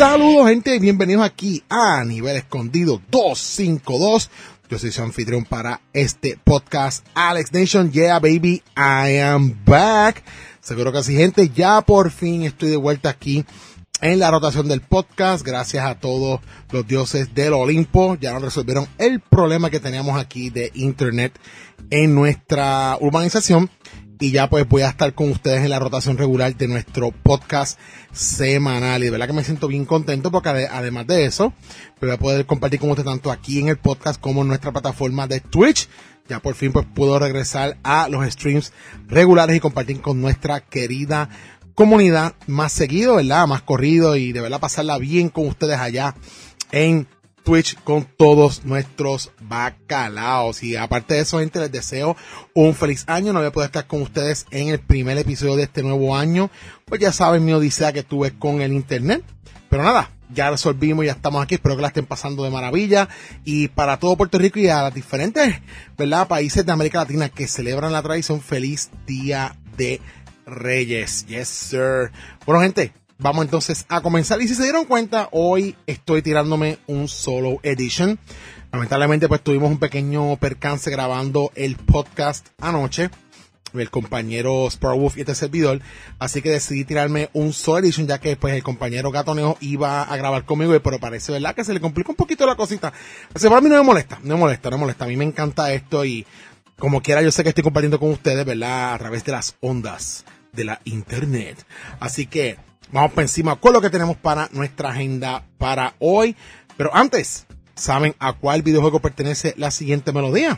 Saludos, gente, bienvenidos aquí a Nivel Escondido 252. Yo soy su anfitrión para este podcast, Alex Nation. Yeah, baby, I am back. Seguro que sí, gente, ya por fin estoy de vuelta aquí en la rotación del podcast. Gracias a todos los dioses del Olimpo. Ya nos resolvieron el problema que teníamos aquí de internet en nuestra urbanización. Y ya pues voy a estar con ustedes en la rotación regular de nuestro podcast semanal. Y de verdad que me siento bien contento porque además de eso, voy a poder compartir con ustedes tanto aquí en el podcast como en nuestra plataforma de Twitch. Ya por fin pues puedo regresar a los streams regulares y compartir con nuestra querida comunidad más seguido, ¿verdad? Más corrido y de verdad pasarla bien con ustedes allá en Twitch con todos nuestros bacalaos. Y aparte de eso, gente, les deseo un feliz año. No voy a poder estar con ustedes en el primer episodio de este nuevo año, pues ya saben mi odisea que tuve con el internet, pero nada, ya resolvimos, ya estamos aquí. Espero que la estén pasando de maravilla. Y para todo Puerto Rico y a las diferentes, ¿verdad?, países de América Latina que celebran la tradición, feliz Día de Reyes. Yes, sir. Bueno, gente, vamos entonces a comenzar. Y si se dieron cuenta, hoy estoy tirándome un solo edition. Lamentablemente pues tuvimos un pequeño percance grabando el podcast anoche, el compañero Sparrowwolf y este servidor, así que decidí tirarme un solo edition, ya que pues el compañero Gatoneo iba a grabar conmigo, pero parece, ¿verdad?, que se le complica un poquito la cosita. Así que para mí no me molesta. A mí me encanta esto y como quiera yo sé que estoy compartiendo con ustedes, ¿verdad?, a través de las ondas de la internet. Así que vamos por encima con lo que tenemos para nuestra agenda para hoy. Pero antes, ¿saben a cuál videojuego pertenece la siguiente melodía?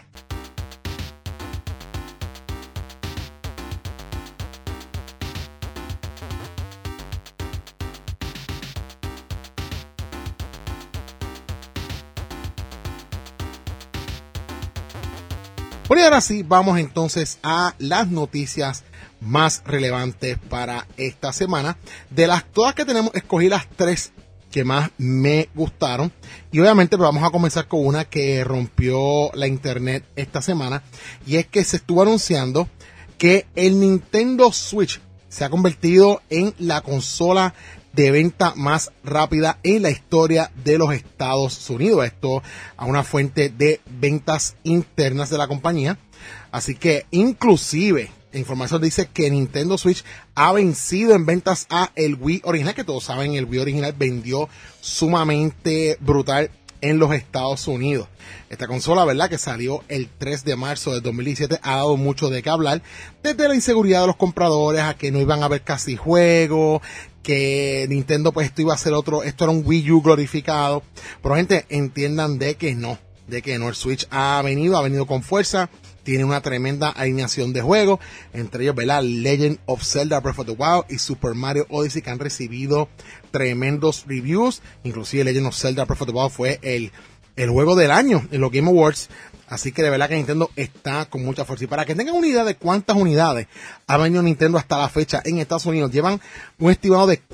Bueno, y ahora sí, vamos entonces a las noticias más relevantes para esta semana. De las todas que tenemos, escogí las tres que más me gustaron. Y obviamente pues, vamos a comenzar con una que rompió la internet esta semana. Y es que se estuvo anunciando que el Nintendo Switch se ha convertido en la consola de venta más rápida en la historia de los Estados Unidos. Esto a una fuente de ventas internas de la compañía. Así que inclusive la información dice que Nintendo Switch ha vencido en ventas a el Wii original, que todos saben, el Wii original vendió sumamente brutal en los Estados Unidos. Esta consola, ¿verdad?, que salió el 3 de marzo del 2017, ha dado mucho de qué hablar, desde la inseguridad de los compradores a que no iban a haber casi juegos, que Nintendo pues esto iba a ser esto era un Wii U glorificado. Pero gente, entiendan de que no, el Switch ha venido con fuerza. Tiene una tremenda alineación de juegos, entre ellos, ¿verdad?, Legend of Zelda Breath of the Wild y Super Mario Odyssey, que han recibido tremendos reviews. Inclusive Legend of Zelda Breath of the Wild fue el juego del año en los Game Awards. Así que de verdad que Nintendo está con mucha fuerza. Y para que tengan una idea de cuántas unidades ha vendido Nintendo hasta la fecha en Estados Unidos, llevan un estimado de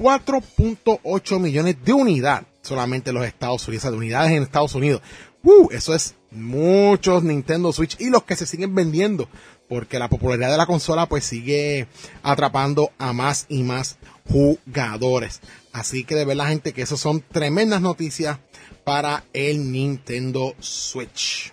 4.8 millones de unidades solamente en los Estados Unidos, o sea, de unidades en Estados Unidos. Eso es muchos Nintendo Switch, y los que se siguen vendiendo, porque la popularidad de la consola pues sigue atrapando a más y más jugadores. Así que de verdad, gente, que esas son tremendas noticias para el Nintendo Switch.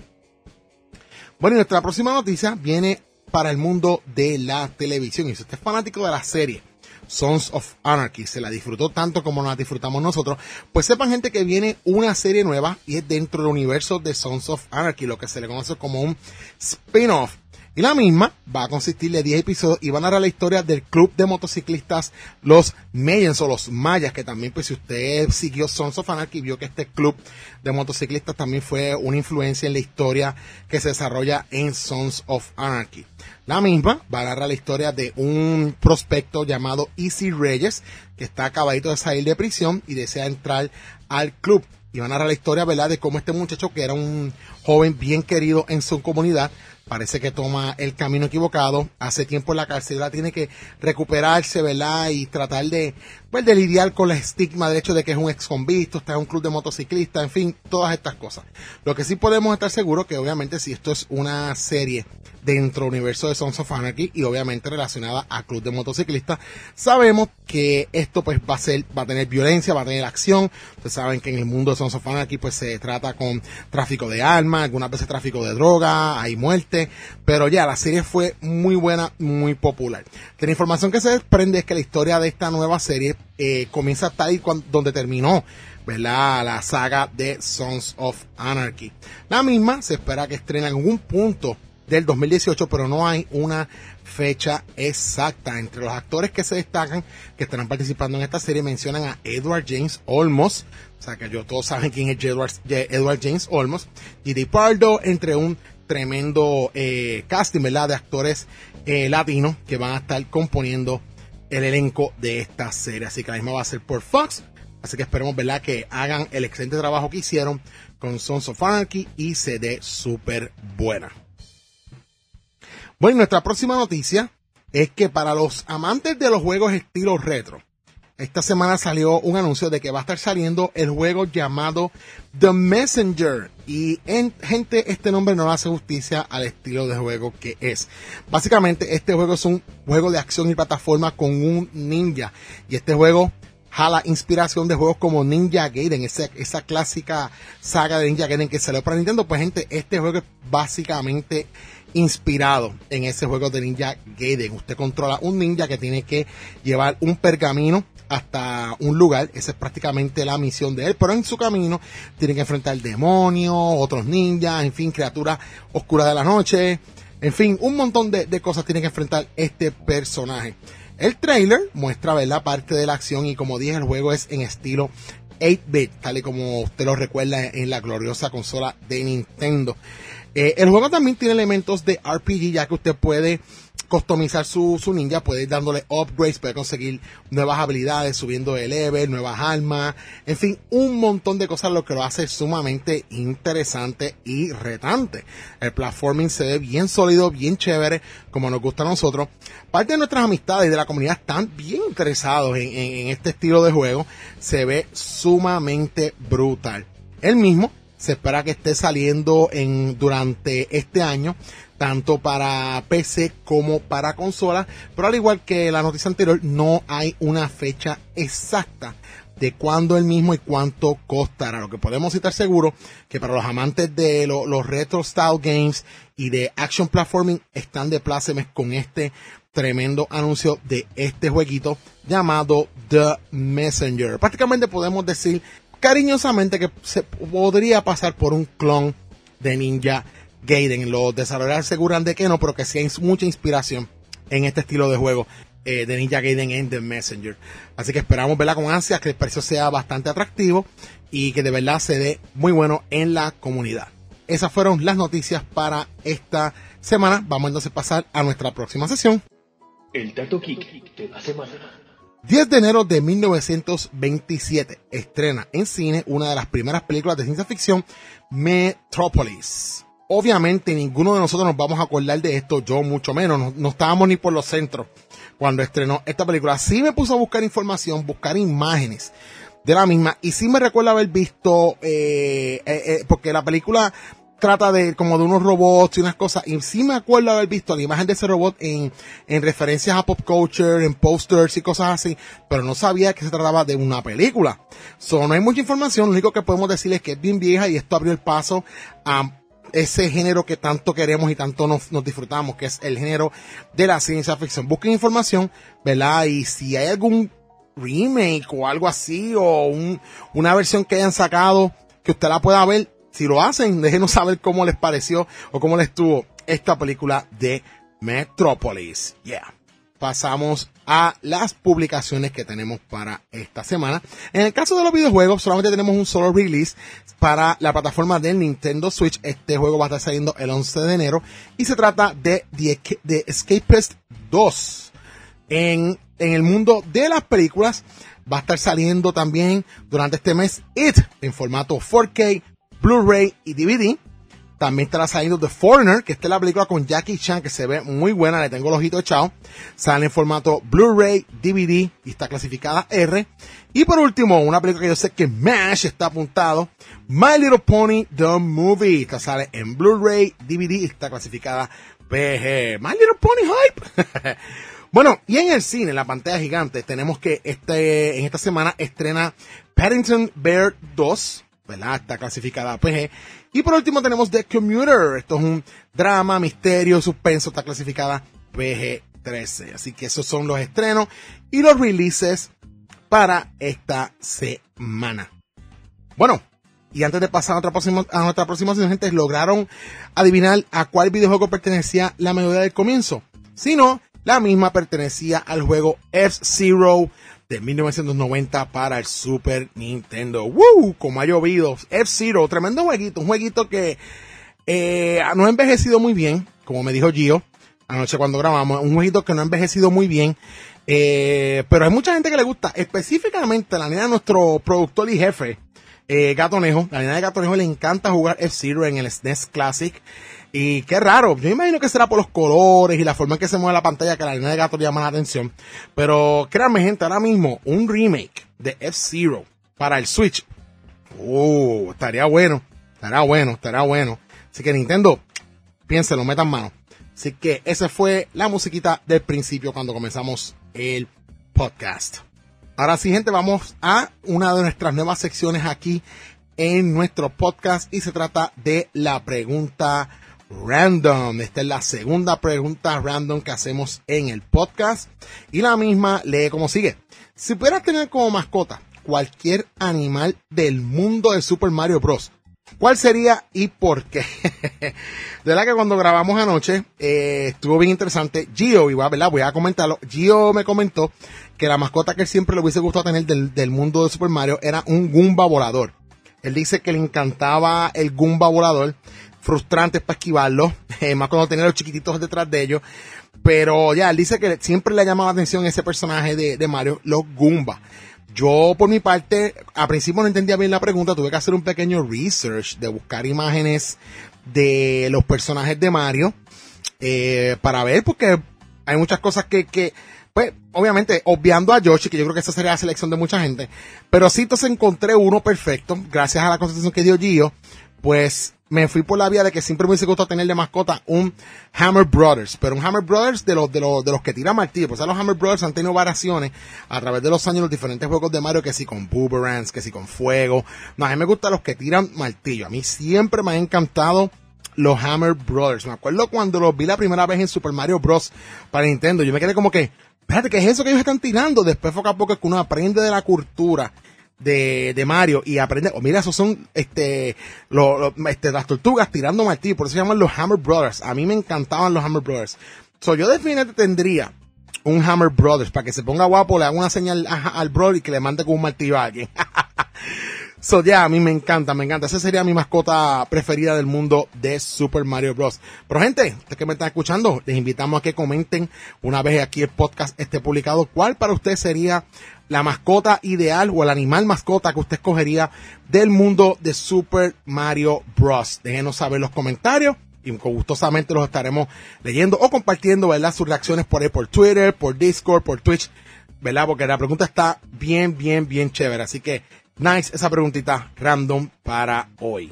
Bueno, y nuestra próxima noticia viene para el mundo de la televisión. Y si usted es fanático de la serie Sons of Anarchy, se la disfrutó tanto como nos la disfrutamos nosotros, pues sepan, gente, que viene una serie nueva y es dentro del universo de Sons of Anarchy, lo que se le conoce como un spin-off. Y la misma va a consistir de 10 episodios y va a narrar la historia del club de motociclistas, los Mayans o los Mayas, que también, pues si usted siguió Sons of Anarchy, vio que este club de motociclistas también fue una influencia en la historia que se desarrolla en Sons of Anarchy. La misma va a narrar la historia de un prospecto llamado Easy Reyes, que está acabadito de salir de prisión y desea entrar al club. Y va a narrar la historia, ¿verdad?, de cómo este muchacho, que era un joven bien querido en su comunidad, parece que toma el camino equivocado. Hace tiempo en la cárcel, ahora tiene que recuperarse, ¿verdad? Y tratar de, pues, de lidiar con el estigma del hecho de que es un ex convicto, está en un club de motociclistas, en fin, todas estas cosas. Lo que sí podemos estar seguros que obviamente si esto es una serie dentro del universo de Sons of Anarchy y obviamente relacionada a club de motociclistas, sabemos que esto pues va a tener violencia, va a tener acción. Ustedes saben que en el mundo de Sons of Anarchy pues se trata con tráfico de armas, algunas veces tráfico de droga, hay muerte, pero ya la serie fue muy buena, muy popular. La información que se desprende es que la historia de esta nueva serie comienza tal y donde terminó, ¿verdad?, la saga de Sons of Anarchy. La misma se espera que estrene en algún punto del 2018, pero no hay una fecha exacta. Entre los actores que se destacan, que estarán participando en esta serie, mencionan a Edward James Olmos, o sea que todos saben quién es Edward James Olmos, J.D. Pardo, entre un tremendo casting, ¿verdad?, de actores latinos que van a estar componiendo el elenco de esta serie. Así que la misma va a ser por Fox, así que esperemos, ¿verdad?, que hagan el excelente trabajo que hicieron con Sons of Anarchy y se dé súper buena. Bueno, nuestra próxima noticia es que para los amantes de los juegos estilo retro, esta semana salió un anuncio de que va a estar saliendo el juego llamado The Messenger. Y gente, este nombre no le hace justicia al estilo de juego que es. Básicamente, este juego es un juego de acción y plataforma con un ninja. Y este juego jala inspiración de juegos como Ninja Gaiden, esa clásica saga de Ninja Gaiden que salió para Nintendo. Pues gente, este juego es básicamente inspirado en ese juego de Ninja Gaiden. Usted controla un ninja que tiene que llevar un pergamino hasta un lugar, esa es prácticamente la misión de él, pero en su camino tiene que enfrentar demonios, otros ninjas, en fin, criaturas oscuras de la noche, en fin, un montón de cosas tiene que enfrentar este personaje. El trailer muestra, ¿verdad?, parte de la acción y como dije, el juego es en estilo 8-bit, tal y como usted lo recuerda en la gloriosa consola de Nintendo. El juego también tiene elementos de RPG, ya que usted puede customizar su ninja, puede ir dándole upgrades, puede conseguir nuevas habilidades, subiendo de level, nuevas armas, en fin, un montón de cosas, lo que lo hace sumamente interesante y retante. El platforming se ve bien sólido, bien chévere, como nos gusta a nosotros. Parte de nuestras amistades y de la comunidad están bien interesados en este estilo de juego, se ve sumamente brutal. El mismo se espera que esté saliendo durante este año, tanto para PC como para consolas, pero al igual que la noticia anterior, no hay una fecha exacta de cuándo el mismo y cuánto costará. Lo que podemos estar seguros que para los amantes de los retro style games y de action platforming están de plácemes con este tremendo anuncio de este jueguito llamado The Messenger. Prácticamente podemos decir cariñosamente que se podría pasar por un clon de Ninja Gaiden. Los desarrolladores aseguran de que no, pero que sí hay mucha inspiración en este estilo de juego de Ninja Gaiden en The Messenger. Así que esperamos verla con ansias, que el precio sea bastante atractivo y que de verdad se dé muy bueno en la comunidad. Esas fueron las noticias para esta semana. Vamos entonces a pasar a nuestra próxima sesión. El Dato Geek de la semana. 10 de enero de 1927 estrena en cine una de las primeras películas de ciencia ficción, Metrópolis. Obviamente ninguno de nosotros nos vamos a acordar de esto, yo mucho menos, no estábamos ni por los centros cuando estrenó esta película. Sí me puse a buscar información, buscar imágenes de la misma, y sí me recuerdo haber visto, porque la película trata como de unos robots y unas cosas, y sí me acuerdo haber visto la imagen de ese robot en referencias a pop culture, en posters y cosas así, pero no sabía que se trataba de una película. No hay mucha información, lo único que podemos decir es que es bien vieja y esto abrió el paso a ese género que tanto queremos y tanto nos disfrutamos, que es el género de la ciencia ficción. Busquen información, ¿verdad? Y si hay algún remake o algo así, o una versión que hayan sacado que usted la pueda ver, si lo hacen, déjenos saber cómo les pareció o cómo les estuvo esta película de Metrópolis. Yeah. Pasamos a las publicaciones que tenemos para esta semana. En el caso de los videojuegos, solamente tenemos un solo release para la plataforma del Nintendo Switch. Este juego va a estar saliendo el 11 de enero y se trata de The Escapist 2. En el mundo de las películas va a estar saliendo también durante este mes It en formato 4K, Blu-ray y DVD. También estará saliendo The Foreigner, que esta es la película con Jackie Chan, que se ve muy buena, le tengo el ojito echado. Sale en formato Blu-ray, DVD y está clasificada R. Y por último, una película que yo sé que MASH está apuntado, My Little Pony, The Movie. Esta sale en Blu-ray, DVD y está clasificada PG. My Little Pony Hype. Bueno, y en el cine, en la pantalla gigante, tenemos que en esta semana estrena Paddington Bear 2, ¿verdad? Está clasificada a PG. Y por último tenemos The Commuter. Esto es un drama, misterio, suspenso. Está clasificada PG-13. Así que esos son los estrenos y los releases para esta semana. Bueno, y antes de pasar a nuestra próxima sesión, gente, ¿lograron adivinar a cuál videojuego pertenecía la melodía del comienzo? Si no, la misma pertenecía al juego F-Zero de 1990 para el Super Nintendo. ¡Woo! Como ha llovido. F-Zero, tremendo jueguito. Un jueguito que no ha envejecido muy bien, como me dijo Gio anoche cuando grabamos. Un jueguito que no ha envejecido muy bien. Pero hay mucha gente que le gusta. Específicamente la nena de nuestro productor y jefe, Gatonejo. La nena de Gatonejo le encanta jugar F-Zero en el SNES Classic. Y qué raro, yo imagino que será por los colores y la forma en que se mueve la pantalla que a la línea de gato le llama la atención. Pero créanme, gente, ahora mismo un remake de F-Zero para el Switch. Estaría bueno. Así que Nintendo, piénsenlo, metan mano. Así que esa fue la musiquita del principio cuando comenzamos el podcast. Ahora sí, gente, vamos a una de nuestras nuevas secciones aquí en nuestro podcast y se trata de la pregunta random. Esta es la segunda pregunta random que hacemos en el podcast y la misma lee como sigue. Si pudieras tener como mascota cualquier animal del mundo de Super Mario Bros., ¿cuál sería y por qué? De verdad que cuando grabamos anoche estuvo bien interesante. Gio, voy a comentarlo. Gio me comentó que la mascota que él siempre le hubiese gustado tener del mundo de Super Mario era un Goomba volador. Él dice que le encantaba el Goomba volador, frustrante para esquivarlo, más cuando tenía los chiquititos detrás de ellos. Pero ya, él dice que siempre le ha llamado la atención ese personaje de Mario, los Goomba. Yo, por mi parte, a principio no entendía bien la pregunta, tuve que hacer un pequeño research de buscar imágenes de los personajes de Mario, para ver, porque hay muchas cosas que pues, obviamente, obviando a Yoshi, que yo creo que esa sería la selección de mucha gente, pero sí, entonces encontré uno perfecto, gracias a la contestación que dio Gio, pues me fui por la vía de que siempre me hubiese gustado tener de mascota un Hammer Brothers, pero un Hammer Brothers de los que tiran martillo. Pues los Hammer Brothers han tenido variaciones a través de los años, los diferentes juegos de Mario, que si con boomerangs, que si con fuego. No, a mí me gustan los que tiran martillo. A mí siempre me han encantado los Hammer Brothers. Me acuerdo cuando los vi la primera vez en Super Mario Bros. Para Nintendo, yo me quedé como que, espérate, ¿qué es eso que ellos están tirando? Después poco a poco es que uno aprende de la cultura de Mario y aprende, mira, esos son las tortugas tirando martillo, por eso se llaman los Hammer Brothers. A mí me encantaban los Hammer Brothers. Yo definitivamente tendría un Hammer Brothers para que se ponga guapo, le haga una señal al brother y que le mande con un martillo a alguien. A mí me encanta. Esa sería mi mascota preferida del mundo de Super Mario Bros. Pero gente, ustedes que me están escuchando, les invitamos a que comenten una vez aquí el podcast esté publicado, ¿cuál para usted sería la mascota ideal o el animal mascota que usted escogería del mundo de Super Mario Bros? Déjenos saber en los comentarios y gustosamente los estaremos leyendo o compartiendo, ¿verdad? Sus reacciones por ahí, por Twitter, por Discord, por Twitch, ¿verdad? Porque la pregunta está bien chévere. Así que, nice esa preguntita random para hoy.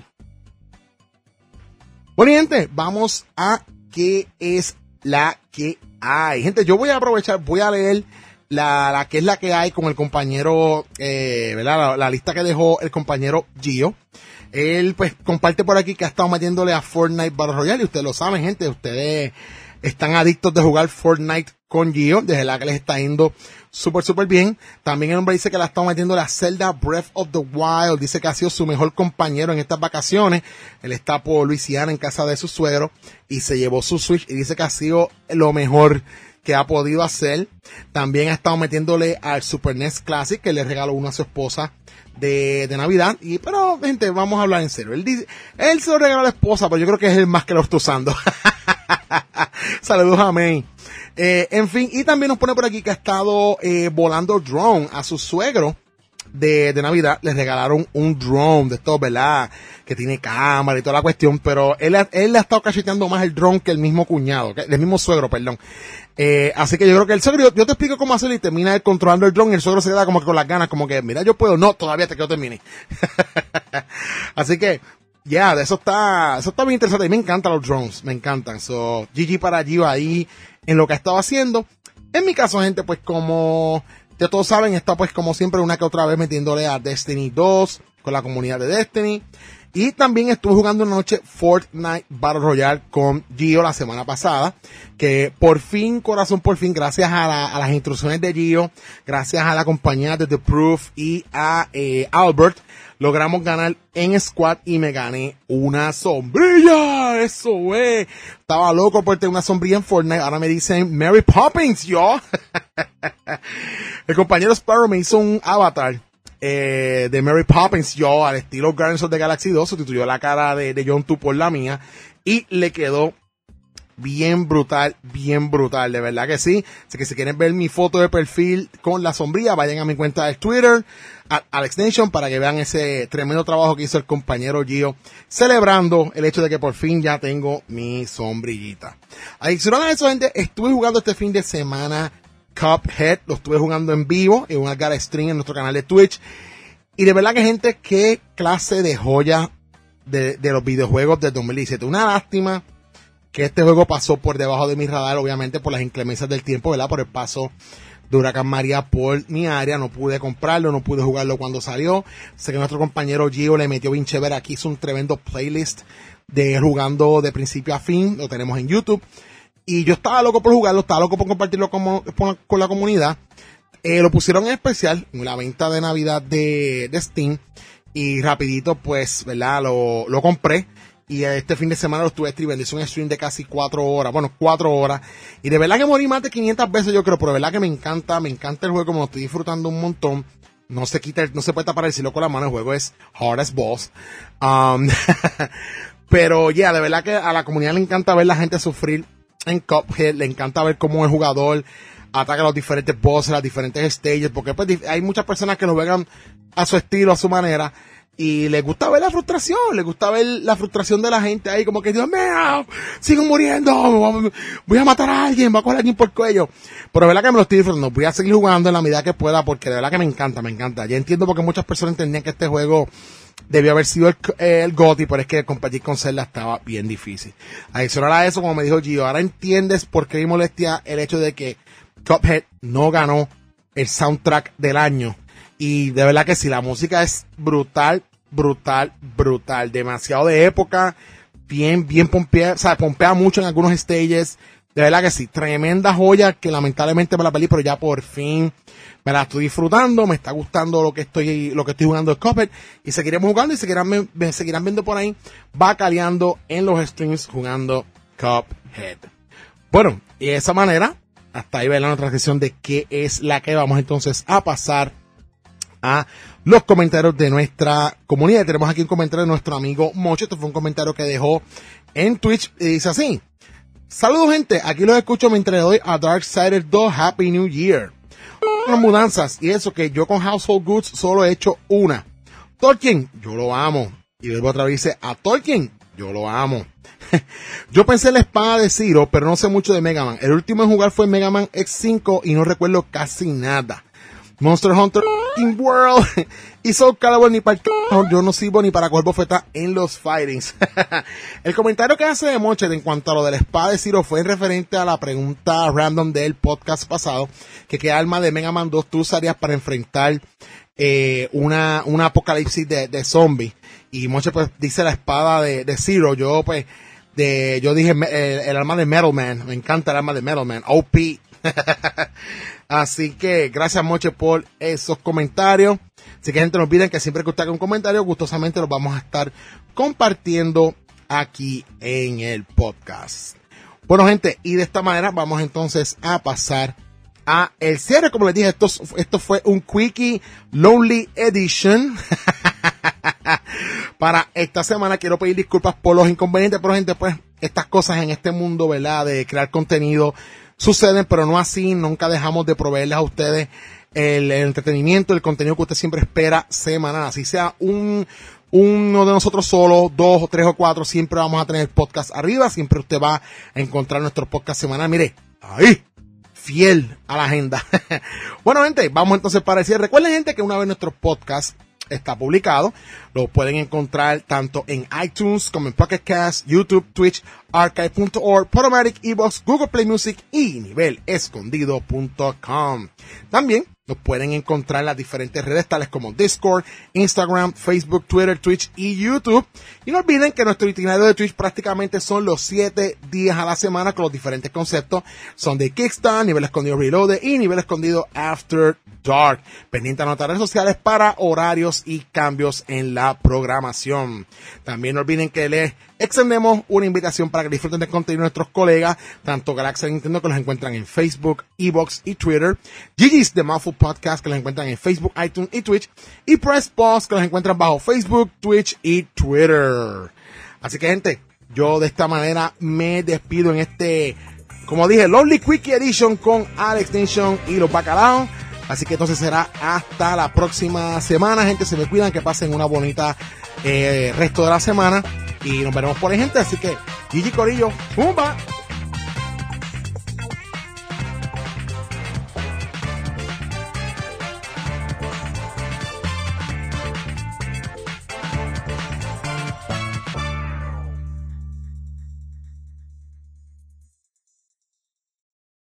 Bueno, gente, vamos a qué es la que hay. Gente, yo voy a aprovechar, voy a leer la que es la que hay con el compañero, ¿verdad? La lista que dejó el compañero Gio. Él, pues, comparte por aquí que ha estado metiéndole a Fortnite Battle Royale. Y ustedes lo saben, gente, ustedes están adictos de jugar Fortnite con Gio, desde la que les está yendo súper bien. También el hombre dice que la ha estado metiéndole a Zelda Breath of the Wild. Dice que ha sido su mejor compañero en estas vacaciones. Él está por Luisiana en casa de su suegro y se llevó su Switch y dice que ha sido lo mejor que ha podido hacer. También ha estado metiéndole al Super NES Classic, que le regaló uno a su esposa de Navidad. Pero, gente, vamos a hablar en serio. Él se lo regaló a la esposa, pero yo creo que es el más que lo está usando. Saludos a May. En fin, y también nos pone por aquí que ha estado volando drone a su suegro, de Navidad les regalaron un drone de estos, ¿verdad? Que tiene cámara y toda la cuestión, pero él ha estado cacheteando más el drone que el mismo cuñado, el mismo suegro, perdón. Así que yo creo que el suegro, yo te explico cómo hacerlo y termina él controlando el drone y el suegro se queda como que con las ganas, como que, mira, yo puedo, no, todavía te quiero terminar. Así que, de eso está bien interesante. Y me encantan los drones, me encantan. So, GG para Gio ahí en lo que ha estado haciendo. En mi caso, gente, pues como ya todos saben, está pues como siempre una que otra vez metiéndole a Destiny 2 con la comunidad de Destiny. Y también estuve jugando una noche Fortnite Battle Royale con Gio la semana pasada, que por fin, corazón, por fin, gracias a las instrucciones de Gio, gracias a la compañía de The Proof y a Albert, logramos ganar en squad y me gané una sombrilla. Eso es. Estaba loco por tener una sombrilla en Fortnite. Ahora me dicen Mary Poppins, yo. El compañero Sparrow me hizo un avatar de Mary Poppins, yo, al estilo Guardians of the Galaxy 2, sustituyó la cara de John 2 por la mía y le quedó bien brutal, de verdad que sí. Así que si quieren ver mi foto de perfil con la sombrilla, vayan a mi cuenta de Twitter, Alex Nation, para que vean ese tremendo trabajo que hizo el compañero Gio, celebrando el hecho de que por fin ya tengo mi sombrillita. Adicional a eso, gente, estuve jugando este fin de semana Cuphead, lo estuve jugando en vivo en un Algar Stream en nuestro canal de Twitch. Y de verdad que, gente, qué clase de joya de los videojuegos del 2017. Una lástima que este juego pasó por debajo de mi radar, obviamente por las inclemencias del tiempo, ¿verdad? Por el paso de Huracán María por mi área. No pude comprarlo, no pude jugarlo cuando salió. Sé que nuestro compañero Gio le metió bien chévere. Aquí hizo un tremendo playlist de jugando de principio a fin. Lo tenemos en YouTube. Y yo estaba loco por jugarlo, estaba loco por compartirlo con la comunidad. Lo pusieron en especial en la venta de Navidad de Steam. Y rapidito, pues, ¿verdad? Lo compré. Y este fin de semana lo estuve streamando. Hice un stream de casi 4 horas. Bueno, 4 horas. Y de verdad que morí más de 500 veces, yo creo. Pero de verdad que me encanta el juego. Me lo estoy disfrutando un montón. No se puede tapar el cielo con la mano. El juego es hard as balls. Pero de verdad que a la comunidad le encanta ver la gente sufrir en Cuphead. Le encanta ver cómo el jugador ataca a los diferentes bosses, las diferentes stages, porque pues hay muchas personas que lo juegan a su estilo, a su manera, y les gusta ver la frustración de la gente ahí, como que Dios mío, sigo muriendo, voy a matar a alguien, voy a coger a alguien por el cuello. Pero de verdad que me lo estoy disfrutando, voy a seguir jugando en la medida que pueda, porque de verdad que me encanta. Ya entiendo porque muchas personas entendían que este juego debió haber sido el GOTY, pero es que competir con Zelda estaba bien difícil. Adicional a eso, como me dijo Gio, ahora entiendes por qué me molestia el hecho de que Cuphead no ganó el soundtrack del año. Y de verdad que sí, la música es brutal. Demasiado de época. Bien pompea, o sea, pompea mucho en algunos stages. De verdad que sí, tremenda joya que lamentablemente me la perdí, pero ya por fin me la estoy disfrutando. Me está gustando lo que estoy jugando de Cuphead. Y seguiremos jugando y me seguirán viendo por ahí bacaleando en los streams jugando Cuphead. Bueno, y de esa manera, hasta ahí verán la transición de qué es la que vamos entonces a pasar a los comentarios de nuestra comunidad. Tenemos aquí un comentario de nuestro amigo Mocho. Este fue un comentario que dejó en Twitch y dice así: saludos, gente, aquí los escucho mientras le doy a Darksiders 2 Happy New Year. Unas mudanzas y eso que yo con Household Goods solo he hecho una. Tolkien, yo lo amo. Y luego otra vez dice, a Tolkien, yo lo amo. Yo pensé en la espada de Zero, pero no sé mucho de Mega Man. El último en jugar fue Mega Man X5 y no recuerdo casi nada. Monster Hunter King World y Soul Calibur ni para yo no sirvo ni para coger bofeta en los fightings. El comentario que hace de Mochet en cuanto a lo de la espada de Zero fue en referente a la pregunta random del podcast pasado, que qué arma de Mega Man 2 tú usarías para enfrentar una apocalipsis de zombies. Y Mochet pues dice la espada de Zero. Yo pues yo dije el arma de Metal Man. Me encanta el arma de Metal Man, OP. Así que gracias, Moche, por esos comentarios. Así que, gente, no olviden que siempre que usted haga un comentario, gustosamente los vamos a estar compartiendo aquí en el podcast. Bueno, gente, y de esta manera vamos entonces a pasar a el cierre. Como les dije, esto fue un Quickie Lonely Edition. Para esta semana quiero pedir disculpas por los inconvenientes, pero, gente, pues estas cosas en este mundo, ¿verdad?, de crear contenido suceden, pero no así. Nunca dejamos de proveerles a ustedes el entretenimiento, el contenido que usted siempre espera semanal. Así sea uno de nosotros solo, 2 o 3 o 4, siempre vamos a tener podcast arriba, siempre usted va a encontrar nuestro podcast semanal. Mire, ahí, fiel a la agenda. Bueno, gente, vamos entonces para decir, recuerden, gente, que una vez nuestro podcast está publicado, lo pueden encontrar tanto en iTunes como en Pocket Cast, YouTube, Twitch, archive.org, Podomatic, iVoox, Google Play Music y nivelescondido.com. También nos pueden encontrar en las diferentes redes tales como Discord, Instagram, Facebook, Twitter, Twitch y YouTube. Y no olviden que nuestro itinerario de Twitch prácticamente son los 7 días a la semana con los diferentes conceptos. Son de Kickstart, Nivel Escondido Reloaded y Nivel Escondido After Dark. Pendiente a nuestras redes sociales para horarios y cambios en la programación. También no olviden que les extendemos una invitación para que disfruten del contenido de nuestros colegas, tanto Galaxy y Nintendo, que los encuentran en Facebook, iVoox y Twitter, Gigi's The Mouthful Podcast, que los encuentran en Facebook, iTunes y Twitch, y Press Pause, que los encuentran bajo Facebook, Twitch y Twitter. Así que, gente, yo de esta manera me despido en este, como dije, Lovely Quickie Edition con Alex Nation y los Bacalaos. Así que entonces será hasta la próxima semana, gente. Se me cuidan, que pasen una bonita resto de la semana y nos veremos por ahí, gente. Así que, Gigi Corillo, ¡pumba!